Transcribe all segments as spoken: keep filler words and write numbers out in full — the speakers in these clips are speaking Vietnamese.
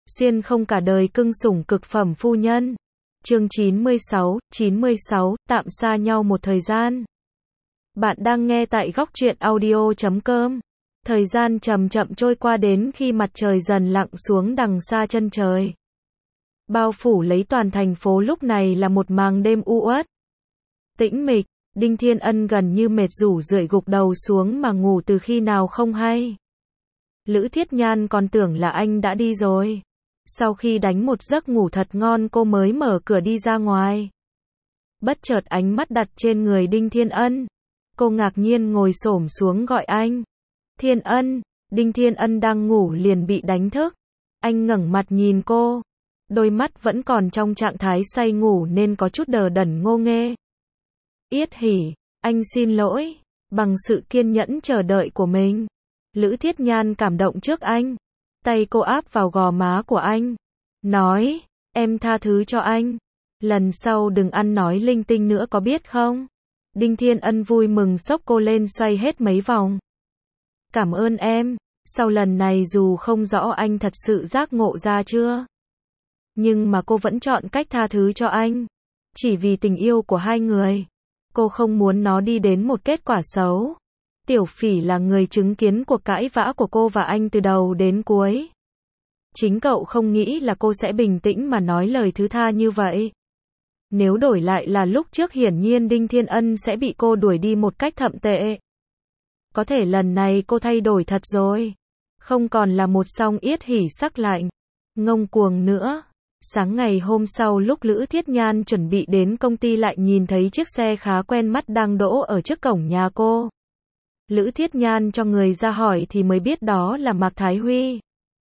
xuyên không cả đời cưng sủng cực phẩm phu nhân. Chương chín mươi sáu, chín mươi sáu, tạm xa nhau một thời gian. Bạn đang nghe tại góc truyện audio chấm com. Thời gian chậm chậm trôi qua đến khi mặt trời dần lặn xuống đằng xa chân trời. Bao phủ lấy toàn thành phố lúc này là một màn đêm u uất. Tĩnh mịch, Đinh Thiên Ân gần như mệt rủ rượi gục đầu xuống mà ngủ từ khi nào không hay. Lữ Thiết Nhan còn tưởng là anh đã đi rồi. Sau khi đánh một giấc ngủ thật ngon cô mới mở cửa đi ra ngoài. Bất chợt ánh mắt đặt trên người Đinh Thiên Ân. Cô ngạc nhiên ngồi xổm xuống gọi anh. Thiên Ân, Đinh Thiên Ân đang ngủ liền bị đánh thức. Anh ngẩng mặt nhìn cô. Đôi mắt vẫn còn trong trạng thái say ngủ nên có chút đờ đẫn ngô nghê. Yết hỉ, anh xin lỗi, bằng sự kiên nhẫn chờ đợi của mình. Lữ Thiết Nhan cảm động trước anh. Tay cô áp vào gò má của anh. Nói, em tha thứ cho anh. Lần sau đừng ăn nói linh tinh nữa có biết không? Đinh Thiên Ân vui mừng xốc cô lên xoay hết mấy vòng. Cảm ơn em, sau lần này dù không rõ anh thật sự giác ngộ ra chưa. Nhưng mà cô vẫn chọn cách tha thứ cho anh. Chỉ vì tình yêu của hai người. Cô không muốn nó đi đến một kết quả xấu. Tiểu Phỉ là người chứng kiến cuộc cãi vã của cô và anh từ đầu đến cuối. Chính cậu không nghĩ là cô sẽ bình tĩnh mà nói lời thứ tha như vậy. Nếu đổi lại là lúc trước hiển nhiên Đinh Thiên Ân sẽ bị cô đuổi đi một cách thậm tệ. Có thể lần này cô thay đổi thật rồi. Không còn là một song yết hỉ sắc lạnh, ngông cuồng nữa. Sáng ngày hôm sau lúc Lữ Thiết Nhan chuẩn bị đến công ty lại nhìn thấy chiếc xe khá quen mắt đang đỗ ở trước cổng nhà cô. Lữ Thiết Nhan cho người ra hỏi thì mới biết đó là Mạc Thái Huy.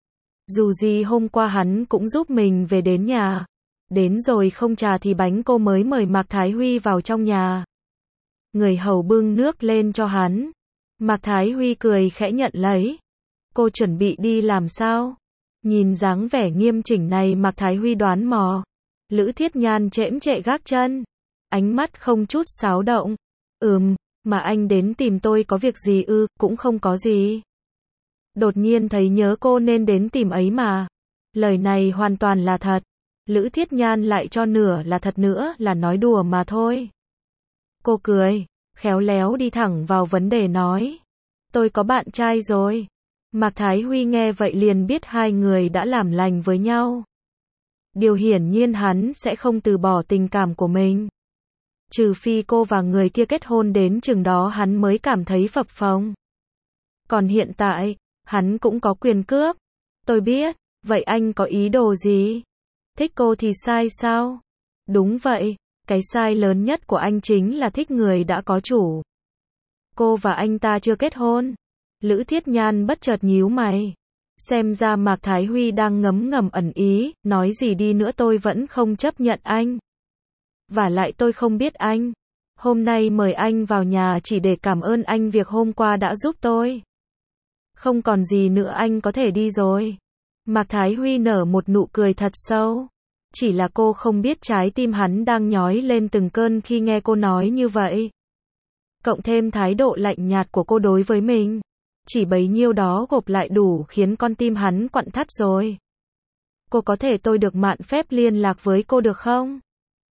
Dù gì hôm qua hắn cũng giúp mình về đến nhà. Đến rồi không trà thì bánh cô mới mời Mạc Thái Huy vào trong nhà. Người hầu bưng nước lên cho hắn. Mạc Thái Huy cười khẽ nhận lấy. Cô chuẩn bị đi làm sao? Nhìn dáng vẻ nghiêm chỉnh này Mạc Thái Huy đoán mò. Lữ Thiết Nhan chễm chệ gác chân. Ánh mắt không chút xáo động. Ừm, mà anh đến tìm tôi có việc gì ư? Cũng không có gì. Đột nhiên thấy nhớ cô nên đến tìm ấy mà. Lời này hoàn toàn là thật. Lữ Thiết Nhan lại cho nửa là thật nữa là nói đùa mà thôi. Cô cười, khéo léo đi thẳng vào vấn đề nói. Tôi có bạn trai rồi. Mạc Thái Huy nghe vậy liền biết hai người đã làm lành với nhau. Điều hiển nhiên hắn sẽ không từ bỏ tình cảm của mình. Trừ phi cô và người kia kết hôn đến chừng đó hắn mới cảm thấy phập phồng. Còn hiện tại, hắn cũng có quyền cướp. Tôi biết, vậy anh có ý đồ gì? Thích cô thì sai sao? Đúng vậy, cái sai lớn nhất của anh chính là thích người đã có chủ. Cô và anh ta chưa kết hôn. Lữ Thiết Nhan bất chợt nhíu mày. Xem ra Mạc Thái Huy đang ngấm ngầm ẩn ý, nói gì đi nữa tôi vẫn không chấp nhận anh. Và lại tôi không biết anh. Hôm nay mời anh vào nhà chỉ để cảm ơn anh việc hôm qua đã giúp tôi. Không còn gì nữa anh có thể đi rồi. Mạc Thái Huy nở một nụ cười thật sâu. Chỉ là cô không biết trái tim hắn đang nhói lên từng cơn khi nghe cô nói như vậy. Cộng thêm thái độ lạnh nhạt của cô đối với mình. Chỉ bấy nhiêu đó gộp lại đủ khiến con tim hắn quặn thắt rồi. Cô có thể tôi được mạn phép liên lạc với cô được không?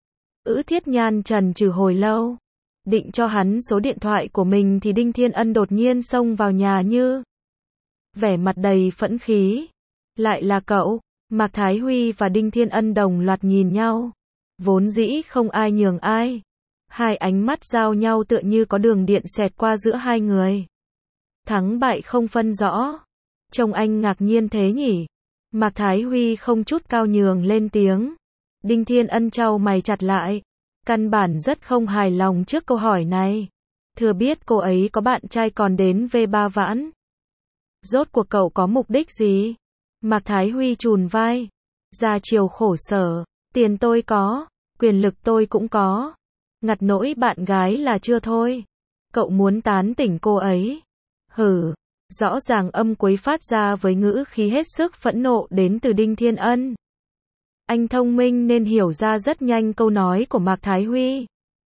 Lữ Thiết Nhan trần trừ hồi lâu. Định cho hắn số điện thoại của mình thì Đinh Thiên Ân đột nhiên xông vào nhà như. Vẻ mặt đầy phẫn khí. Lại là cậu. Mạc Thái Huy và Đinh Thiên Ân đồng loạt nhìn nhau. Vốn dĩ không ai nhường ai. Hai ánh mắt giao nhau tựa như có đường điện xẹt qua giữa hai người. Thắng bại không phân rõ. Trông anh ngạc nhiên thế nhỉ? Mạc Thái Huy không chút cao nhường lên tiếng. Đinh Thiên Ân chau mày chặt lại. Căn bản rất không hài lòng trước câu hỏi này. Thừa biết cô ấy có bạn trai còn đến vê ba vãn. Rốt cuộc cậu có mục đích gì? Mạc Thái Huy chùn vai. Ra chiều khổ sở. Tiền tôi có. Quyền lực tôi cũng có. Ngặt nỗi bạn gái là chưa thôi. Cậu muốn tán tỉnh cô ấy. Hử. Rõ ràng âm quấy phát ra với ngữ khí hết sức phẫn nộ đến từ Đinh Thiên Ân. Anh thông minh nên hiểu ra rất nhanh câu nói của Mạc Thái Huy.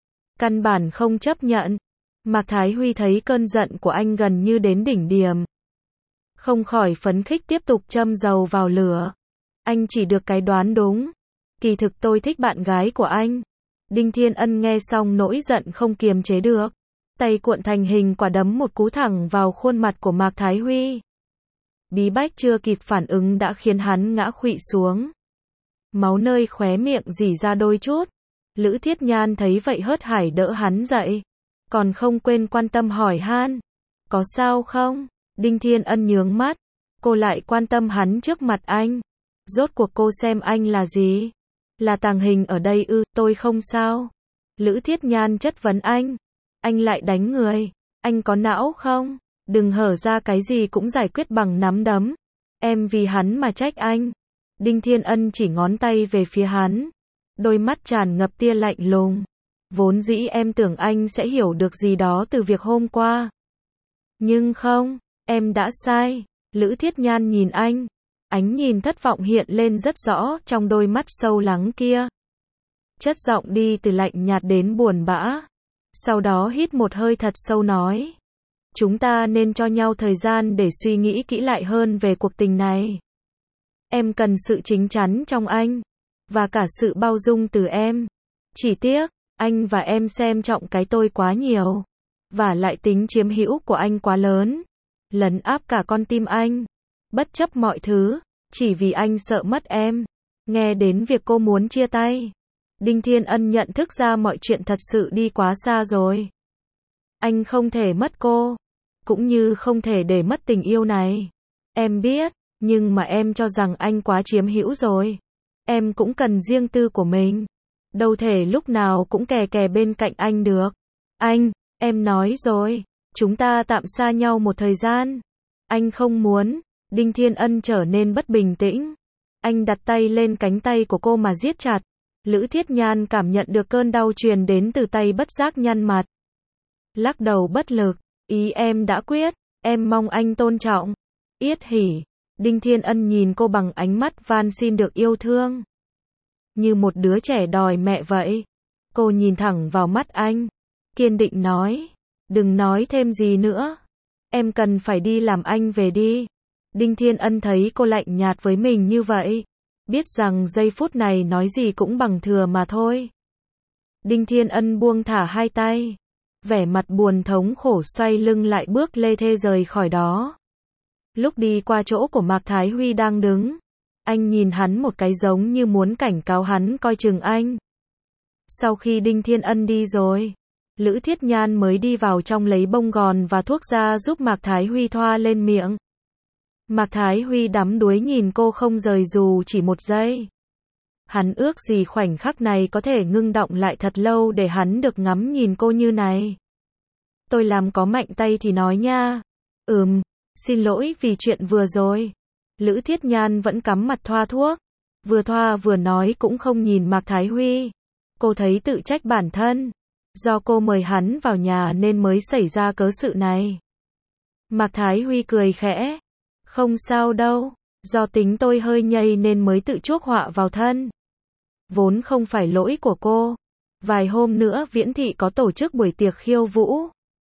Căn bản không chấp nhận. Mạc Thái Huy thấy cơn giận của anh gần như đến đỉnh điểm. Không khỏi phấn khích tiếp tục châm dầu vào lửa. Anh chỉ được cái đoán đúng. Kỳ thực tôi thích bạn gái của anh. Đinh Thiên Ân nghe xong nỗi giận không kiềm chế được. Tay cuộn thành hình quả đấm một cú thẳng vào khuôn mặt của Mạc Thái Huy. Bí bách chưa kịp phản ứng đã khiến hắn ngã khuỵu xuống. Máu nơi khóe miệng rỉ ra đôi chút. Lữ Thiết Nhan thấy vậy hớt hải đỡ hắn dậy. Còn không quên quan tâm hỏi han. Có sao không? Đinh Thiên Ân nhướng mắt. Cô lại quan tâm hắn trước mặt anh. Rốt cuộc cô xem anh là gì? Là tàng hình ở đây ư? Tôi không sao. Lữ Thiết Nhan chất vấn anh. Anh lại đánh người. Anh có não không? Đừng hở ra cái gì cũng giải quyết bằng nắm đấm. Em vì hắn mà trách anh. Đinh Thiên Ân chỉ ngón tay về phía hắn. Đôi mắt tràn ngập tia lạnh lùng. Vốn dĩ em tưởng anh sẽ hiểu được gì đó từ việc hôm qua. Nhưng không, em đã sai. Lữ Thiết Nhan nhìn anh. Ánh nhìn thất vọng hiện lên rất rõ trong đôi mắt sâu lắng kia. Chất giọng đi từ lạnh nhạt đến buồn bã. Sau đó hít một hơi thật sâu nói. Chúng ta nên cho nhau thời gian để suy nghĩ kỹ lại hơn về cuộc tình này. Em cần sự chín chắn trong anh. Và cả sự bao dung từ em. Chỉ tiếc, anh và em xem trọng cái tôi quá nhiều. Và lại tính chiếm hữu của anh quá lớn. Lấn áp cả con tim anh. Bất chấp mọi thứ. Chỉ vì anh sợ mất em. Nghe đến việc cô muốn chia tay. Đinh Thiên Ân nhận thức ra mọi chuyện thật sự đi quá xa rồi. Anh không thể mất cô. Cũng như không thể để mất tình yêu này. Em biết. Nhưng mà em cho rằng anh quá chiếm hữu rồi. Em cũng cần riêng tư của mình. Đâu thể lúc nào cũng kè kè bên cạnh anh được. Anh, em nói rồi. Chúng ta tạm xa nhau một thời gian. Anh không muốn. Đinh Thiên Ân trở nên bất bình tĩnh. Anh đặt tay lên cánh tay của cô mà siết chặt. Lữ Thiết Nhan cảm nhận được cơn đau truyền đến từ tay bất giác nhăn mặt. Lắc đầu bất lực. Ý em đã quyết. Em mong anh tôn trọng. Yết hỉ. Đinh Thiên Ân nhìn cô bằng ánh mắt van xin được yêu thương. Như một đứa trẻ đòi mẹ vậy. Cô nhìn thẳng vào mắt anh. Kiên định nói. Đừng nói thêm gì nữa. Em cần phải đi làm, anh về đi. Đinh Thiên Ân thấy cô lạnh nhạt với mình như vậy. Biết rằng giây phút này nói gì cũng bằng thừa mà thôi. Đinh Thiên Ân buông thả hai tay. Vẻ mặt buồn thống khổ xoay lưng lại bước lê thê rời khỏi đó. Lúc đi qua chỗ của Mạc Thái Huy đang đứng. Anh nhìn hắn một cái giống như muốn cảnh cáo hắn coi chừng anh. Sau khi Đinh Thiên Ân đi rồi. Lữ Thiết Nhan mới đi vào trong lấy bông gòn và thuốc ra giúp Mạc Thái Huy thoa lên miệng. Mạc Thái Huy đắm đuối nhìn cô không rời dù chỉ một giây. Hắn ước gì khoảnh khắc này có thể ngưng đọng lại thật lâu để hắn được ngắm nhìn cô như này. Tôi làm có mạnh tay thì nói nha. Ừm, xin lỗi vì chuyện vừa rồi. Lữ Thiết Nhan vẫn cắm mặt thoa thuốc. Vừa thoa vừa nói cũng không nhìn Mạc Thái Huy. Cô thấy tự trách bản thân. Do cô mời hắn vào nhà nên mới xảy ra cớ sự này. Mạc Thái Huy cười khẽ. Không sao đâu. Do tính tôi hơi nhây nên mới tự chuốc họa vào thân. Vốn không phải lỗi của cô. Vài hôm nữa Viễn Thị có tổ chức buổi tiệc khiêu vũ.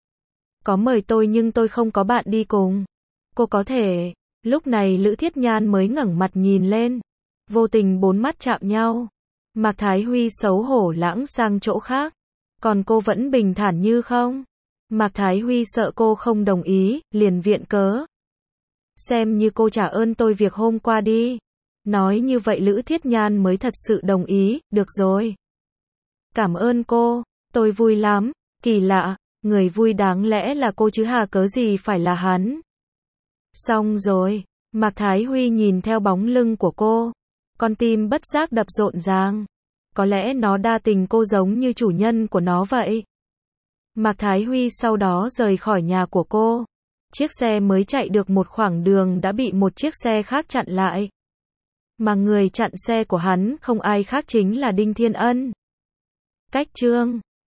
Có mời tôi nhưng tôi không có bạn đi cùng. Cô có thể. Lúc này Lữ Thiết Nhan mới ngẩng mặt nhìn lên. Vô tình bốn mắt chạm nhau. Mạc Thái Huy xấu hổ lãng sang chỗ khác. Còn cô vẫn bình thản như không. Mạc Thái Huy sợ cô không đồng ý, liền viện cớ. Xem như cô trả ơn tôi việc hôm qua đi. Nói như vậy Lữ Thiết Nhan mới thật sự đồng ý, được rồi. Cảm ơn cô, tôi vui lắm, kỳ lạ, người vui đáng lẽ là cô chứ hà cớ gì phải là hắn. Xong rồi, Mạc Thái Huy nhìn theo bóng lưng của cô. Con tim bất giác đập rộn ràng. Có lẽ nó đa tình cô giống như chủ nhân của nó vậy. Mạc Thái Huy sau đó rời khỏi nhà của cô. Chiếc xe mới chạy được một khoảng đường đã bị một chiếc xe khác chặn lại. Mà người chặn xe của hắn không ai khác chính là Đinh Thiên Ân. Cách chương